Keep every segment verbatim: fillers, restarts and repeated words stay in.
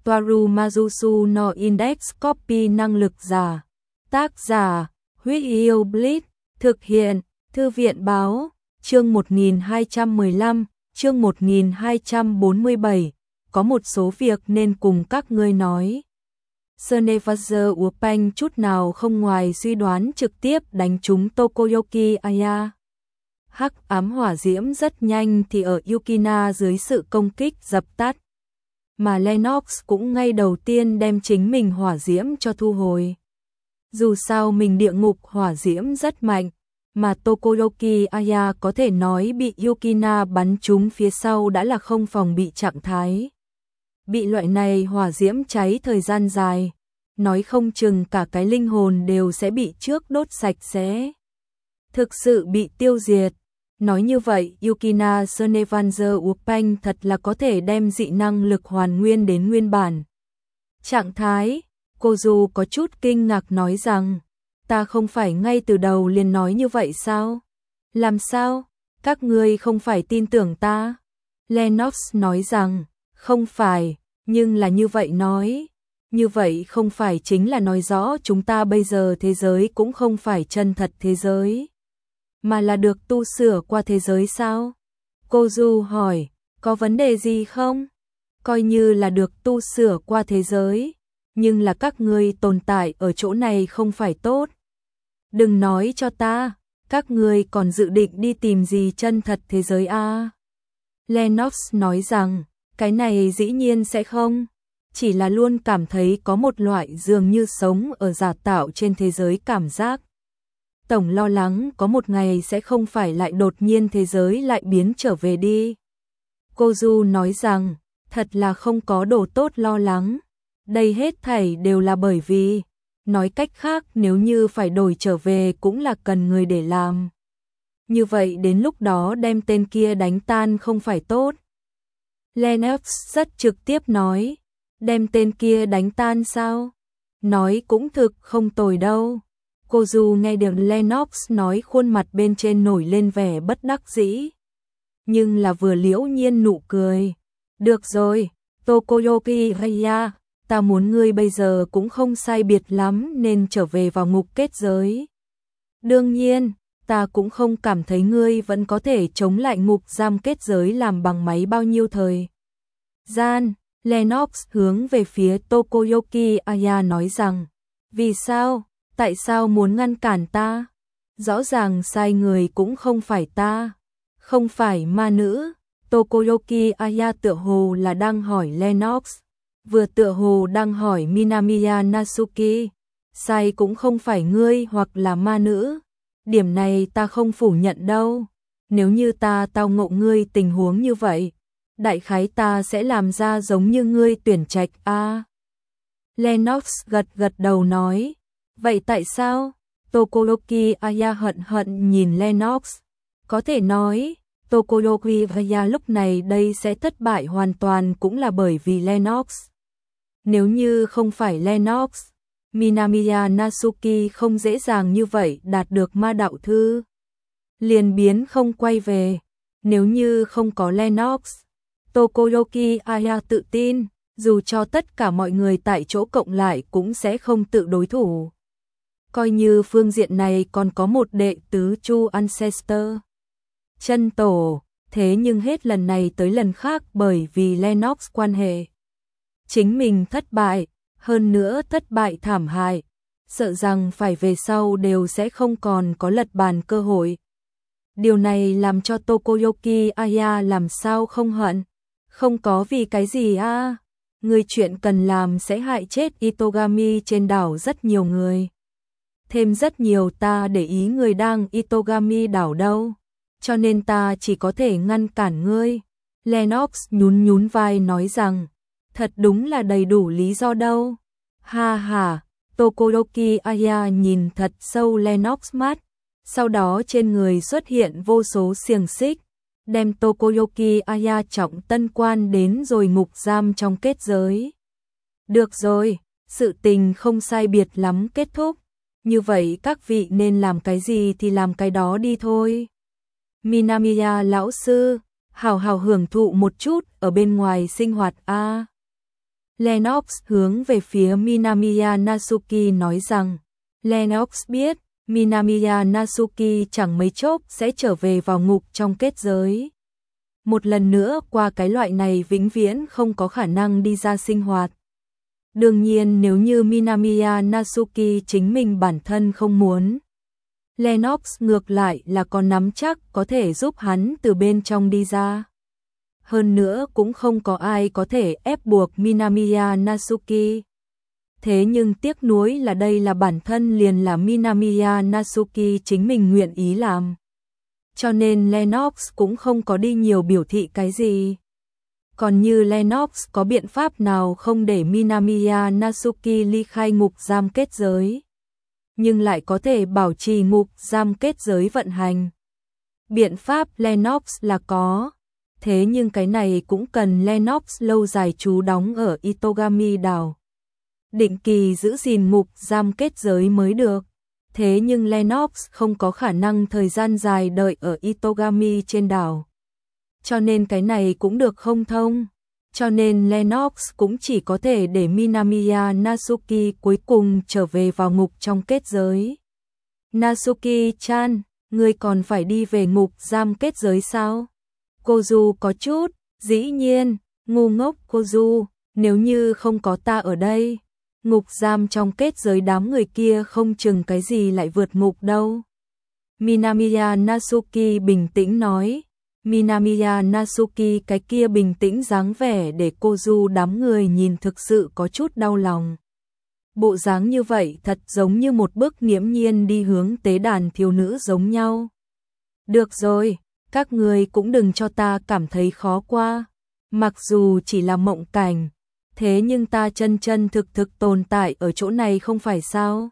Toaru Majusu no Index Copy năng lực giả. Tác giả, Huyết Yêu Blitz, thực hiện, Thư viện Báo, chương một nghìn hai trăm mười lăm, chương một nghìn hai trăm bốn mươi bảy, có một số việc nên cùng các ngươi nói. Snevazer Urpanh chút nào không ngoài suy đoán trực tiếp đánh trúng Tokoyoki Aya. Hắc ám hỏa diễm rất nhanh thì ở Yukina dưới sự công kích dập tắt. Mà Lennox cũng ngay đầu tiên đem chính mình hỏa diễm cho thu hồi. Dù sao mình địa ngục hỏa diễm rất mạnh, mà Tokoyoki Aya có thể nói bị Yukina bắn trúng phía sau đã là không phòng bị trạng thái. Bị loại này hỏa diễm cháy thời gian dài, nói không chừng cả cái linh hồn đều sẽ bị trước đốt sạch sẽ. Thực sự bị tiêu diệt. Nói như vậy, Yukina Snevazer Urpanh thật là có thể đem dị năng lực hoàn nguyên đến nguyên bản trạng thái. Kozu có chút kinh ngạc nói rằng, ta không phải ngay từ đầu liền nói như vậy sao? Làm sao? Các ngươi không phải tin tưởng ta? Lennox nói rằng, không phải, nhưng là như vậy nói. Như vậy không phải chính là nói rõ chúng ta bây giờ thế giới cũng không phải chân thật thế giới, mà là được tu sửa qua thế giới sao? Kozu hỏi, có vấn đề gì không? Coi như là được tu sửa qua thế giới, nhưng là các ngươi tồn tại ở chỗ này không phải tốt. Đừng nói cho ta, các ngươi còn dự định đi tìm gì chân thật thế giới à? Lennox nói rằng, cái này dĩ nhiên sẽ không, chỉ là luôn cảm thấy có một loại dường như sống ở giả tạo trên thế giới cảm giác. Tổng lo lắng có một ngày sẽ không phải lại đột nhiên thế giới lại biến trở về đi. Kozu nói rằng, thật là không có đồ tốt lo lắng. Đây hết thảy đều là bởi vì, nói cách khác nếu như phải đổi trở về cũng là cần người để làm. Như vậy đến lúc đó đem tên kia đánh tan không phải tốt. Lennox rất trực tiếp nói, đem tên kia đánh tan sao? Nói cũng thực không tồi đâu. Kozu nghe được Lennox nói khuôn mặt bên trên nổi lên vẻ bất đắc dĩ. Nhưng là vừa liễu nhiên nụ cười. Được rồi, Tokoyoki Aya, ta muốn ngươi bây giờ cũng không sai biệt lắm nên trở về vào ngục kết giới. Đương nhiên, ta cũng không cảm thấy ngươi vẫn có thể chống lại ngục giam kết giới làm bằng máy bao nhiêu thời gian. Lennox hướng về phía Tokoyoki Aya nói rằng, vì sao? Tại sao muốn ngăn cản ta? Rõ ràng sai người cũng không phải ta, không phải ma nữ. Tokoyoki Aya tựa hồ là đang hỏi Lennox, vừa tựa hồ đang hỏi Minamiya Natsuki, sai cũng không phải ngươi hoặc là ma nữ. Điểm này ta không phủ nhận đâu. Nếu như ta tao ngộ ngươi tình huống như vậy, đại khái ta sẽ làm ra giống như ngươi tuyển trạch a. À. Lennox gật gật đầu nói, vậy tại sao? Tokoyoki Aya hận hận nhìn Lennox. Có thể nói, Tokoyoki Aya lúc này đây sẽ thất bại hoàn toàn cũng là bởi vì Lennox. Nếu như không phải Lennox, Minamiya Natsuki không dễ dàng như vậy đạt được ma đạo thư. Liền biến không quay về. Nếu như không có Lennox, Tokoyoki Aya tự tin, dù cho tất cả mọi người tại chỗ cộng lại cũng sẽ không tự đối thủ. Coi như phương diện này còn có một đệ tứ Chu Ancestor, chân tổ, thế nhưng hết lần này tới lần khác bởi vì Lennox quan hệ chính mình thất bại, hơn nữa thất bại thảm hại, sợ rằng phải về sau đều sẽ không còn có lật bàn cơ hội. Điều này làm cho Tokoyoki Aya làm sao không hận, không có vì cái gì a? À? Người chuyện cần làm sẽ hại chết Itogami trên đảo rất nhiều người. Thêm rất nhiều ta để ý người đang Itogami đảo đâu, cho nên ta chỉ có thể ngăn cản ngươi. Lennox nhún nhún vai nói rằng, thật đúng là đầy đủ lý do đâu. Ha ha, Tokoyoki Aya nhìn thật sâu Lennox mắt, sau đó trên người xuất hiện vô số xiềng xích, đem Tokoyoki Aya trọng tân quan đến rồi ngục giam trong kết giới. Được rồi, sự tình không sai biệt lắm kết thúc. Như vậy các vị nên làm cái gì thì làm cái đó đi thôi. Minamiya lão sư, hào hào hưởng thụ một chút ở bên ngoài sinh hoạt a. Lennox hướng về phía Minamiya Natsuki nói rằng, Lennox biết, Minamiya Natsuki chẳng mấy chốc sẽ trở về vào ngục trong kết giới. Một lần nữa qua cái loại này vĩnh viễn không có khả năng đi ra sinh hoạt. Đương nhiên nếu như Minamiya Natsuki chính mình bản thân không muốn, Lennox ngược lại là có nắm chắc có thể giúp hắn từ bên trong đi ra. Hơn nữa cũng không có ai có thể ép buộc Minamiya Natsuki. Thế nhưng tiếc nuối là đây là bản thân liền là Minamiya Natsuki chính mình nguyện ý làm. Cho nên Lennox cũng không có đi nhiều biểu thị cái gì. Còn như Lennox có biện pháp nào không để Minamiya Natsuki ly khai ngục giam kết giới, nhưng lại có thể bảo trì ngục giam kết giới vận hành. Biện pháp Lennox là có, thế nhưng cái này cũng cần Lennox lâu dài trú đóng ở Itogami đảo, định kỳ giữ gìn ngục giam kết giới mới được. Thế nhưng Lennox không có khả năng thời gian dài đợi ở Itogami trên đảo. Cho nên cái này cũng được không thông. Cho nên Lennox cũng chỉ có thể để Minamiya Natsuki cuối cùng trở về vào ngục trong kết giới. Natsuki-chan, ngươi còn phải đi về ngục giam kết giới sao? Kozu có chút, dĩ nhiên, ngu ngốc Kozu, nếu như không có ta ở đây, ngục giam trong kết giới đám người kia không chừng cái gì lại vượt ngục đâu. Minamiya Natsuki bình tĩnh nói. Minamiya Natsuki cái kia bình tĩnh dáng vẻ để Kozu đám người nhìn thực sự có chút đau lòng. Bộ dáng như vậy thật giống như một bước nghiễm nhiên đi hướng tế đàn thiếu nữ giống nhau. Được rồi, các người cũng đừng cho ta cảm thấy khó qua. Mặc dù chỉ là mộng cảnh, thế nhưng ta chân chân thực thực tồn tại ở chỗ này không phải sao?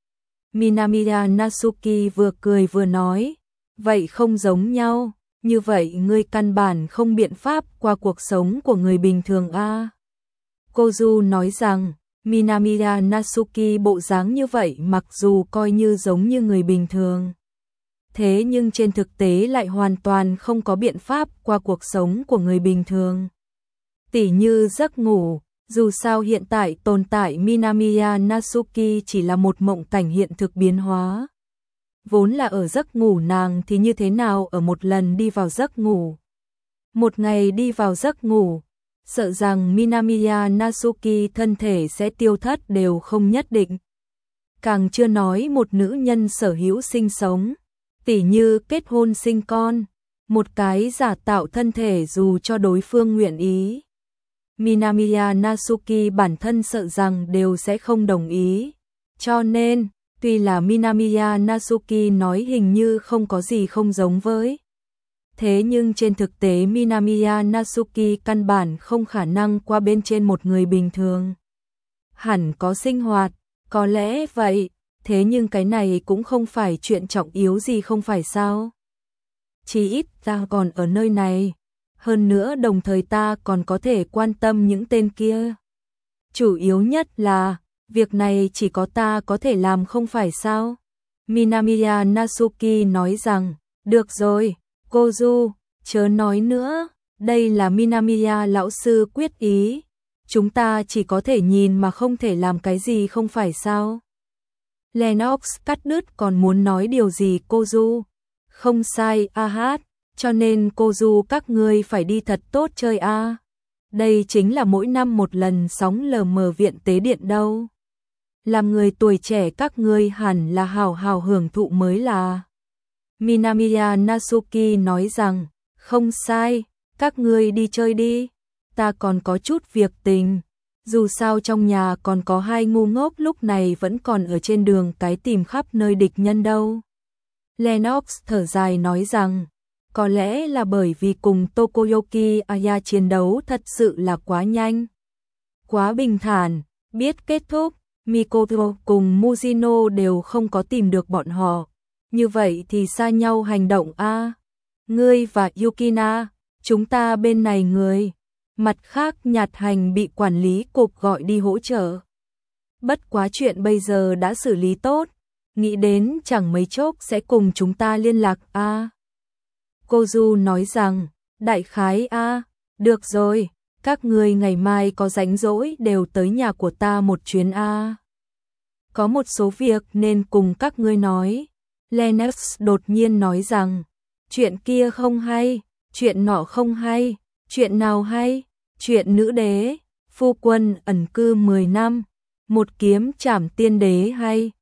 Minamiya Natsuki vừa cười vừa nói, vậy không giống nhau, như vậy ngươi căn bản không biện pháp qua cuộc sống của người bình thường a. À? Kozu nói rằng, Minamiya Natsuki bộ dáng như vậy mặc dù coi như giống như người bình thường, thế nhưng trên thực tế lại hoàn toàn không có biện pháp qua cuộc sống của người bình thường. Tỉ như giấc ngủ, dù sao hiện tại tồn tại Minamiya Natsuki chỉ là một mộng cảnh hiện thực biến hóa. Vốn là ở giấc ngủ nàng thì như thế nào ở một lần đi vào giấc ngủ. Một ngày đi vào giấc ngủ, sợ rằng Minamiya Natsuki thân thể sẽ tiêu thất đều không nhất định. Càng chưa nói một nữ nhân sở hữu sinh sống, tỉ như kết hôn sinh con, một cái giả tạo thân thể dù cho đối phương nguyện ý. Minamiya Natsuki bản thân sợ rằng đều sẽ không đồng ý. Cho nên, tuy là Minamiya Natsuki nói hình như không có gì không giống với. Thế nhưng trên thực tế Minamiya Natsuki căn bản không khả năng qua bên trên một người bình thường. Hẳn có sinh hoạt, có lẽ vậy, thế nhưng cái này cũng không phải chuyện trọng yếu gì không phải sao. Chỉ ít ta còn ở nơi này. Hơn nữa đồng thời ta còn có thể quan tâm những tên kia. Chủ yếu nhất là, việc này chỉ có ta có thể làm không phải sao? Minamiya Natsuki nói rằng, được rồi, Kozu, chớ nói nữa, đây là Minamiya lão sư quyết ý. Chúng ta chỉ có thể nhìn mà không thể làm cái gì không phải sao? Lennox cắt đứt còn muốn nói điều gì Kozu? Không sai, a hát. Cho nên Kozu các ngươi phải đi thật tốt chơi a. À. Đây chính là mỗi năm một lần sóng lờ mờ viện tế điện đâu. Làm người tuổi trẻ các ngươi hẳn là hào hào hưởng thụ mới là. Minamiya Natsuki nói rằng, không sai, các ngươi đi chơi đi. Ta còn có chút việc tình. Dù sao trong nhà còn có hai ngu ngốc lúc này vẫn còn ở trên đường cái tìm khắp nơi địch nhân đâu. Lennox thở dài nói rằng, có lẽ là bởi vì cùng Tokoyuki Aya chiến đấu thật sự là quá nhanh, quá bình thản, biết kết thúc, Mikoto cùng Mujino đều không có tìm được bọn họ. Như vậy thì xa nhau hành động a. À. Ngươi và Yukina, chúng ta bên này người. Mặt khác Nhạt Hành bị quản lý cục gọi đi hỗ trợ. Bất quá chuyện bây giờ đã xử lý tốt, nghĩ đến chẳng mấy chốc sẽ cùng chúng ta liên lạc a. À. Kozu nói rằng, đại khái a, à, được rồi, các ngươi ngày mai có rảnh rỗi đều tới nhà của ta một chuyến a. Có một số việc nên cùng các ngươi nói. Lennox đột nhiên nói rằng, chuyện kia không hay, chuyện nọ không hay, chuyện nào hay, chuyện nữ đế, phu quân ẩn cư mười năm, một kiếm trảm tiên đế hay,